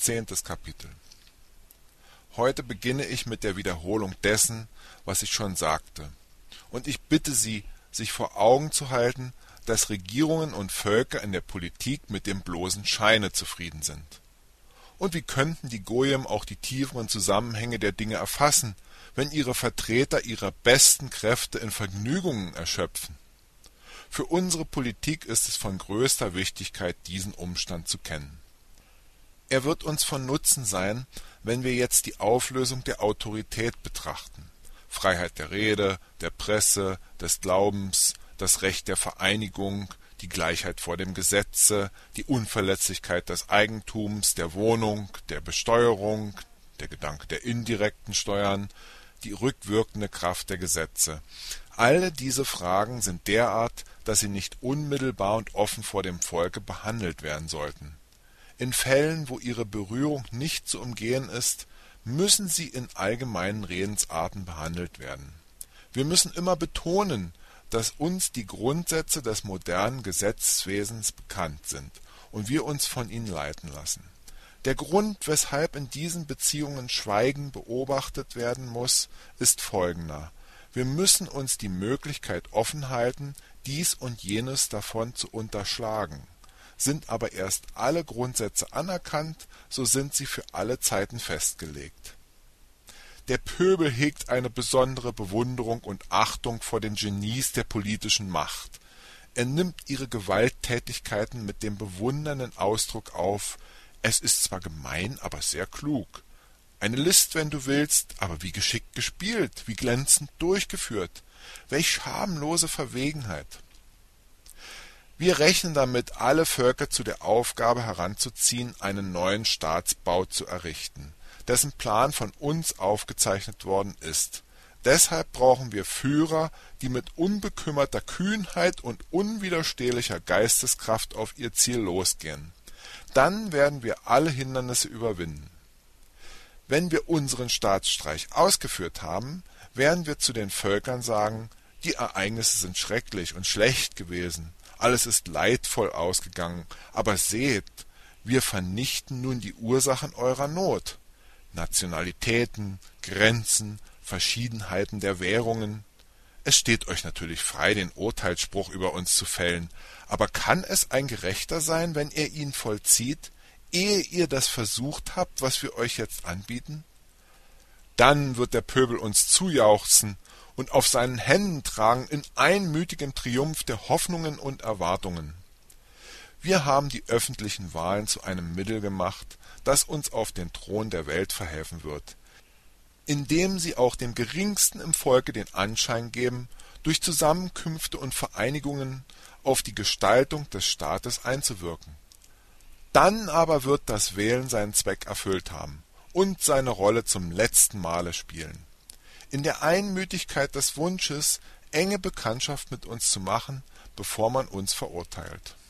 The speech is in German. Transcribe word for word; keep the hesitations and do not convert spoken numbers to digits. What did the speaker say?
zehntes Kapitel. Heute beginne ich mit der Wiederholung dessen, was ich schon sagte. Und ich bitte Sie, sich vor Augen zu halten, dass Regierungen und Völker in der Politik mit dem bloßen Scheine zufrieden sind. Und wie könnten die Goyim auch die tieferen Zusammenhänge der Dinge erfassen, wenn ihre Vertreter ihre besten Kräfte in Vergnügungen erschöpfen? Für unsere Politik ist es von größter Wichtigkeit, diesen Umstand zu kennen. Er wird uns von Nutzen sein, wenn wir jetzt die Auflösung der Autorität betrachten. Freiheit der Rede, der Presse, des Glaubens, das Recht der Vereinigung, die Gleichheit vor dem Gesetze, die Unverletzlichkeit des Eigentums, der Wohnung, der Besteuerung, der Gedanke der indirekten Steuern, die rückwirkende Kraft der Gesetze. Alle diese Fragen sind derart, dass sie nicht unmittelbar und offen vor dem Volke behandelt werden sollten. In Fällen, wo ihre Berührung nicht zu umgehen ist, müssen sie in allgemeinen Redensarten behandelt werden. Wir müssen immer betonen, dass uns die Grundsätze des modernen Gesetzwesens bekannt sind und wir uns von ihnen leiten lassen. Der Grund, weshalb in diesen Beziehungen Schweigen beobachtet werden muss, ist folgender: Wir müssen uns die Möglichkeit offen halten, dies und jenes davon zu unterschlagen. Sind aber erst alle Grundsätze anerkannt, so sind sie für alle Zeiten festgelegt. Der Pöbel hegt eine besondere Bewunderung und Achtung vor den Genies der politischen Macht. Er nimmt ihre Gewalttätigkeiten mit dem bewundernden Ausdruck auf: Es ist zwar gemein, aber sehr klug. Eine List, wenn du willst, aber wie geschickt gespielt, wie glänzend durchgeführt. Welch schamlose Verwegenheit. Wir rechnen damit, alle Völker zu der Aufgabe heranzuziehen, einen neuen Staatsbau zu errichten, dessen Plan von uns aufgezeichnet worden ist. Deshalb brauchen wir Führer, die mit unbekümmerter Kühnheit und unwiderstehlicher Geisteskraft auf ihr Ziel losgehen. Dann werden wir alle Hindernisse überwinden. Wenn wir unseren Staatsstreich ausgeführt haben, werden wir zu den Völkern sagen: Die Ereignisse sind schrecklich und schlecht gewesen, alles ist leidvoll ausgegangen, aber seht, wir vernichten nun die Ursachen eurer Not. Nationalitäten, Grenzen, Verschiedenheiten der Währungen. Es steht euch natürlich frei, den Urteilsspruch über uns zu fällen, aber kann es ein gerechter sein, wenn ihr ihn vollzieht, ehe ihr das versucht habt, was wir euch jetzt anbieten? Dann wird der Pöbel uns zujauchzen und auf seinen Händen tragen in einmütigem Triumph der Hoffnungen und Erwartungen. Wir haben die öffentlichen Wahlen zu einem Mittel gemacht, das uns auf den Thron der Welt verhelfen wird, indem sie auch dem Geringsten im Volke den Anschein geben, durch Zusammenkünfte und Vereinigungen auf die Gestaltung des Staates einzuwirken. Dann aber wird das Wählen seinen Zweck erfüllt haben und seine Rolle zum letzten Male spielen. In der Einmütigkeit des Wunsches, enge Bekanntschaft mit uns zu machen, bevor man uns verurteilt.